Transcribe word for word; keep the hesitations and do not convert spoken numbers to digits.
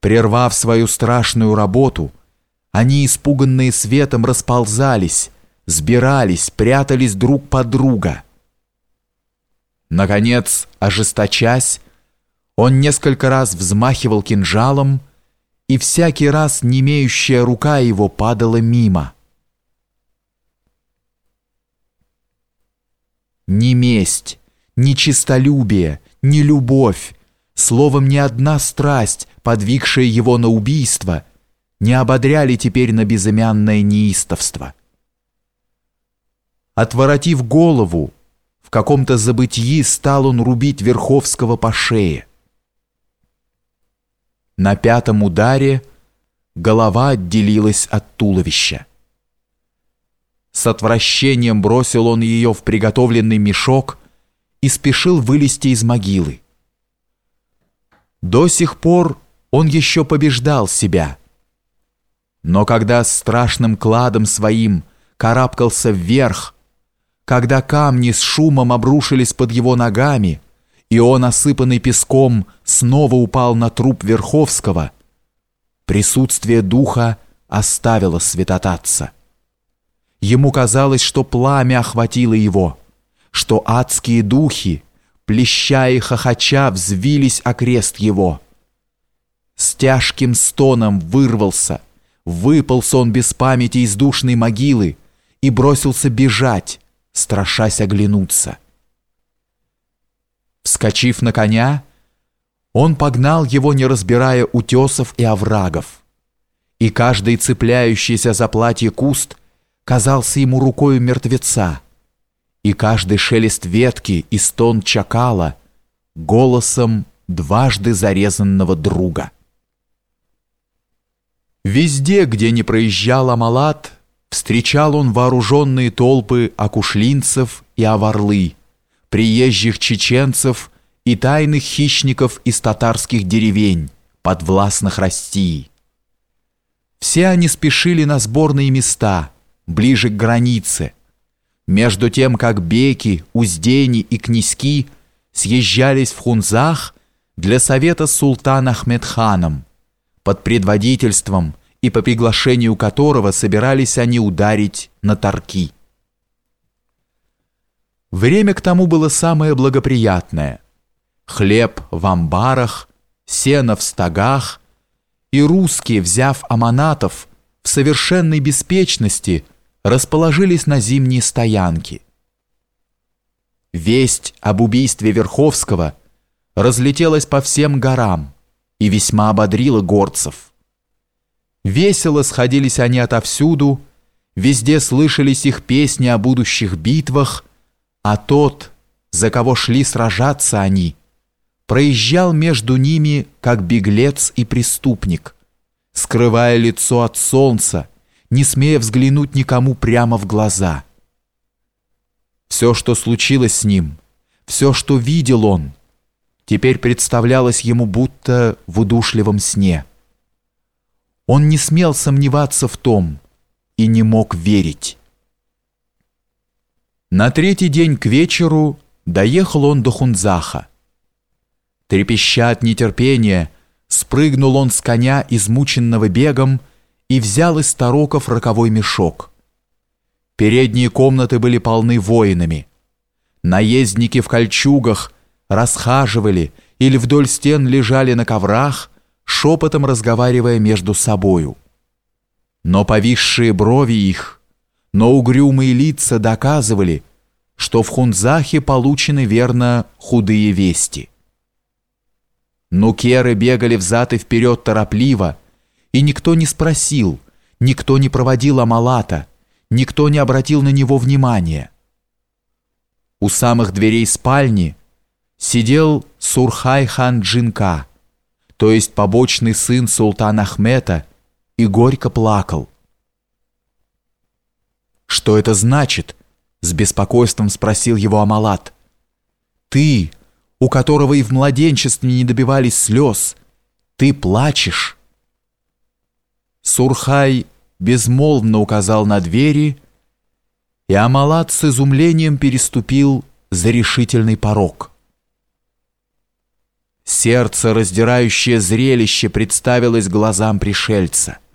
Прервав свою страшную работу, они, испуганные светом, расползались, сбирались, прятались друг под друга. Наконец, ожесточась, он несколько раз взмахивал кинжалом, и всякий раз немеющая рука его падала мимо. Ни месть, ни честолюбие, ни любовь, словом, ни одна страсть, подвигшая его на убийство, не ободряли теперь на безымянное неистовство. Отворотив голову, в каком-то забытии стал он рубить Верховского по шее. На пятом ударе голова отделилась от туловища. С отвращением бросил он ее в приготовленный мешок и спешил вылезти из могилы. До сих пор он еще побеждал себя. Но когда с страшным кладом своим карабкался вверх, когда камни с шумом обрушились под его ногами, и он, осыпанный песком, снова упал на труп Верховского, присутствие духа оставило святотатца. Ему казалось, что пламя охватило его, что адские духи, плеща и хохоча, взвились окрест его. С тяжким стоном вырвался, выполз он без памяти из душной могилы и бросился бежать, страшась оглянуться. Вскочив на коня, он погнал его, не разбирая утесов и оврагов, и каждый цепляющийся за платье куст казался ему рукою мертвеца, и каждый шелест ветки и стон чакала голосом дважды зарезанного друга. Везде, где не проезжал Амалат, встречал он вооруженные толпы акушлинцев и аварлы, приезжих чеченцев и тайных хищников из татарских деревень, подвластных России. Все они спешили на сборные места, ближе к границе, между тем, как беки, уздени и князьки съезжались в Хунзах для совета с султан Ахмедханом, под предводительством и по приглашению которого собирались они ударить на Тарки. Время к тому было самое благоприятное. Хлеб в амбарах, сено в стогах, и русские, взяв аманатов, в совершенной беспечности расположились на зимние стоянки. Весть об убийстве Верховского разлетелась по всем горам и весьма ободрила горцев. Весело сходились они отовсюду, везде слышались их песни о будущих битвах, а тот, за кого шли сражаться они, проезжал между ними, как беглец и преступник, скрывая лицо от солнца, не смея взглянуть никому прямо в глаза. Все, что случилось с ним, все, что видел он, теперь представлялось ему будто в удушливом сне. Он не смел сомневаться в том и не мог верить. На третий день к вечеру доехал он до Хунзаха. Трепеща от нетерпения, спрыгнул он с коня, измученного бегом, и взял из тароков роковой мешок. Передние комнаты были полны воинами. Наездники в кольчугах расхаживали или вдоль стен лежали на коврах, шепотом разговаривая между собою. Но повисшие брови их, но угрюмые лица доказывали, что в Хунзахе получены верно худые вести. Нукеры бегали взад и вперед торопливо, и никто не спросил, никто не проводил Амалата, никто не обратил на него внимания. У самых дверей спальни сидел Сурхай-хан Джинка, то есть побочный сын султана Ахмета, и горько плакал. «Что это значит?» — с беспокойством спросил его Амалат. «Ты, у которого и в младенчестве не добивались слез, ты плачешь?» Сурхай безмолвно указал на двери, и Амалат с изумлением переступил за решительный порог. Сердце раздирающее зрелище представилось глазам пришельца.